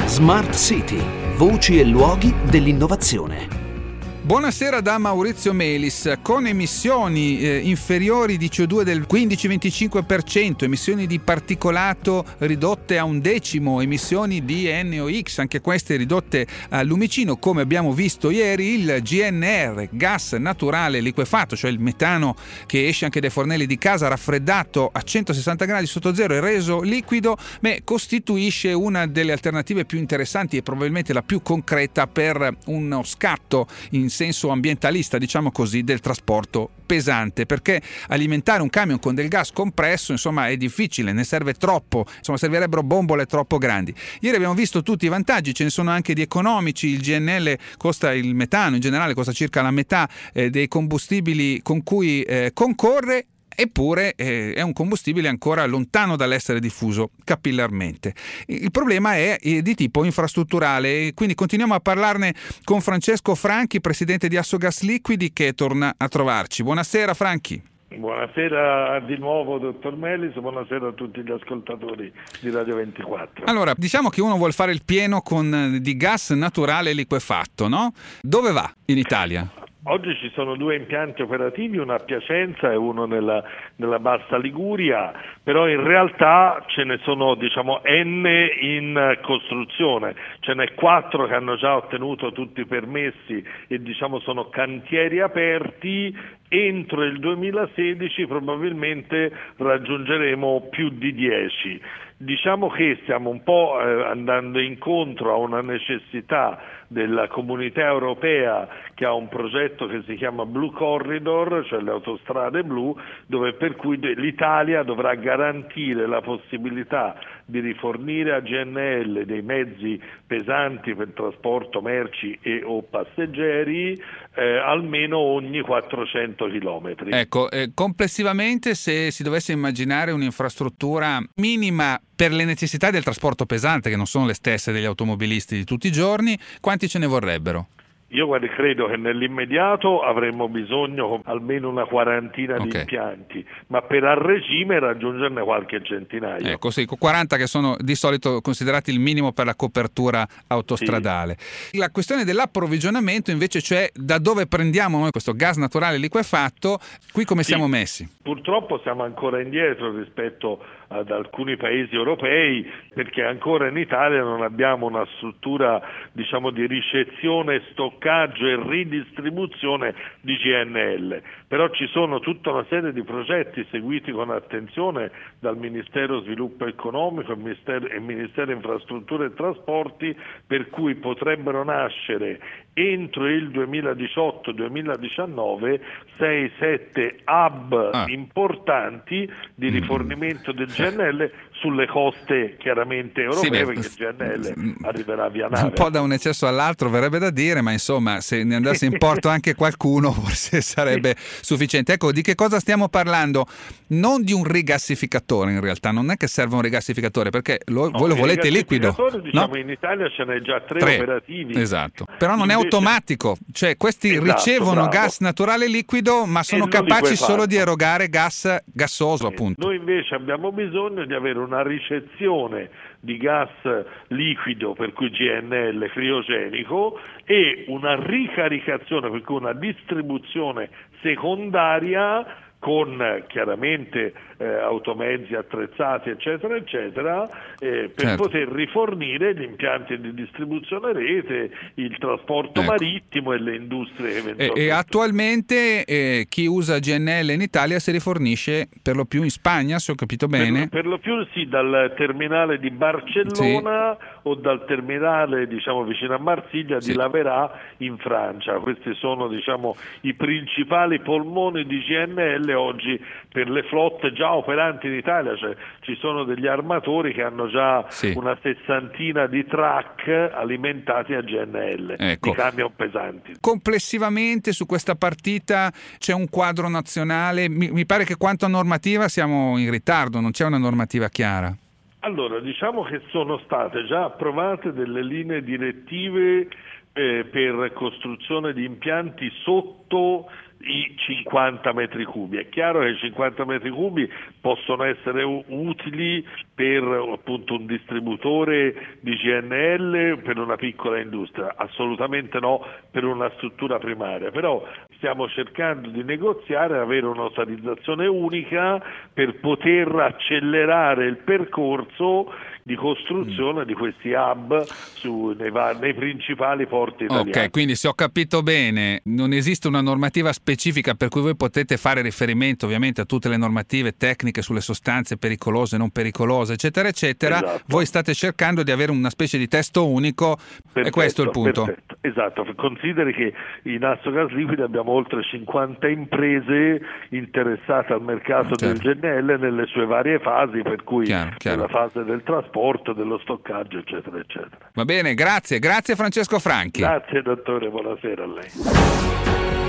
Smart City, voci e luoghi dell'innovazione. Buonasera da Maurizio Melis. Con emissioni inferiori di CO2 del 15-25%, emissioni di particolato ridotte a 1/10, emissioni di NOx, anche queste ridotte a lumicino, come abbiamo visto ieri, il GNR, gas naturale liquefatto, cioè il metano che esce anche dai fornelli di casa, raffreddato a 160 gradi sotto zero e reso liquido, costituisce una delle alternative più interessanti e probabilmente la più concreta per uno scatto in senso ambientalista, diciamo così, del trasporto pesante, perché alimentare un camion con del gas compresso, insomma, è difficile, ne serve troppo, insomma, servirebbero bombole troppo grandi. Ieri abbiamo visto tutti i vantaggi, ce ne sono anche di economici. Il GNL costa, il metano in generale costa circa la metà dei combustibili con cui concorre. Eppure è un combustibile ancora lontano dall'essere diffuso capillarmente. Il problema è di tipo infrastrutturale, quindi continuiamo a parlarne con Francesco Franchi, presidente di Assogas Liquidi, che torna a trovarci. Buonasera Franchi. Buonasera di nuovo dottor Melis, buonasera a tutti gli ascoltatori di Radio 24. Allora, diciamo che uno vuole fare il pieno di gas naturale liquefatto, no? Dove va in Italia? Oggi ci sono 2 impianti operativi, uno a Piacenza e uno nella Bassa Liguria, però in realtà ce ne sono N in costruzione, ce n'è 4 che hanno già ottenuto tutti i permessi e sono cantieri aperti. Entro il 2016 probabilmente raggiungeremo più di 10. Diciamo che stiamo un po' andando incontro a una necessità della Comunità Europea, che ha un progetto che si chiama Blue Corridor, cioè le autostrade blu, per cui l'Italia dovrà garantire la possibilità di rifornire a GNL dei mezzi pesanti per trasporto merci e o passeggeri almeno ogni 400 chilometri. Ecco, complessivamente, se si dovesse immaginare un'infrastruttura minima per le necessità del trasporto pesante, che non sono le stesse degli automobilisti di tutti i giorni, quanti ce ne vorrebbero? Io credo che nell'immediato avremmo bisogno almeno una quarantina di impianti, ma per a regime raggiungerne qualche centinaio. Ecco, sì, 40 che sono di solito considerati il minimo per la copertura autostradale. Sì. La questione dell'approvvigionamento invece, cioè da dove prendiamo noi questo gas naturale liquefatto, qui come siamo messi? Purtroppo siamo ancora indietro rispetto ad alcuni paesi europei, perché ancora in Italia non abbiamo una struttura di ricezione, stoccaggio e ridistribuzione di GNL, però ci sono tutta una serie di progetti seguiti con attenzione dal Ministero Sviluppo Economico e Ministero Infrastrutture e Trasporti, per cui potrebbero nascere entro il 2018-2019 6-7 hub importanti di rifornimento del GNL sulle coste chiaramente europee, perché il GNL arriverà via nave. Un po' da un eccesso all'altro verrebbe da dire, ma insomma, se ne andasse in porto anche qualcuno forse sarebbe sufficiente. Ecco, di che cosa stiamo parlando? Non di un rigassificatore, in realtà, non è che serve un rigassificatore, perché voi lo volete liquido. No? In Italia ce n'è già 3 operativi. Esatto, però non è automatico, cioè questi ricevono gas naturale liquido, ma sono capaci solo di erogare gas gassoso, appunto. Noi invece abbiamo bisogno di avere una ricezione di gas liquido, per cui GNL criogenico, e una ricaricazione, per cui una distribuzione secondaria con chiaramente automezzi attrezzati eccetera eccetera, per poter rifornire gli impianti di distribuzione rete, il trasporto marittimo e le industrie eventualmente. E attualmente chi usa GNL in Italia si rifornisce per lo più in Spagna, se ho capito bene? Per lo più sì, dal terminale di Barcellona o dal terminale vicino a Marsiglia di Laverà in Francia. Questi sono i principali polmoni di GNL oggi per le flotte già operanti in Italia, cioè ci sono degli armatori che hanno già una 60ina di truck alimentati a GNL, di camion pesanti. Complessivamente su questa partita c'è un quadro nazionale, mi pare che quanto a normativa siamo in ritardo, non c'è una normativa chiara. Allora, diciamo che sono state già approvate delle linee direttive per costruzione di impianti sotto i 50 metri cubi. È chiaro che i 50 metri cubi possono essere utili per appunto un distributore di GNL piccola industria, assolutamente no per una struttura primaria, però stiamo cercando di negoziare e avere un'autorizzazione unica per poter accelerare il percorso di costruzione di questi hub nei principali porti italiani. Ok, quindi se ho capito bene, non esiste una normativa specifica per cui voi potete fare riferimento ovviamente a tutte le normative tecniche sulle sostanze pericolose, non pericolose, eccetera, eccetera. Esatto. Voi state cercando di avere una specie di testo unico. Perfetto, e questo è il punto. Perfetto. Esatto, consideri che in Assogas Liquidi abbiamo oltre 50 imprese interessate al mercato del GNL nelle sue varie fasi, per cui chiaro. nella fase del trasporto, dello stoccaggio, eccetera, eccetera. Va bene, grazie Francesco Franchi. Grazie dottore, buonasera a lei.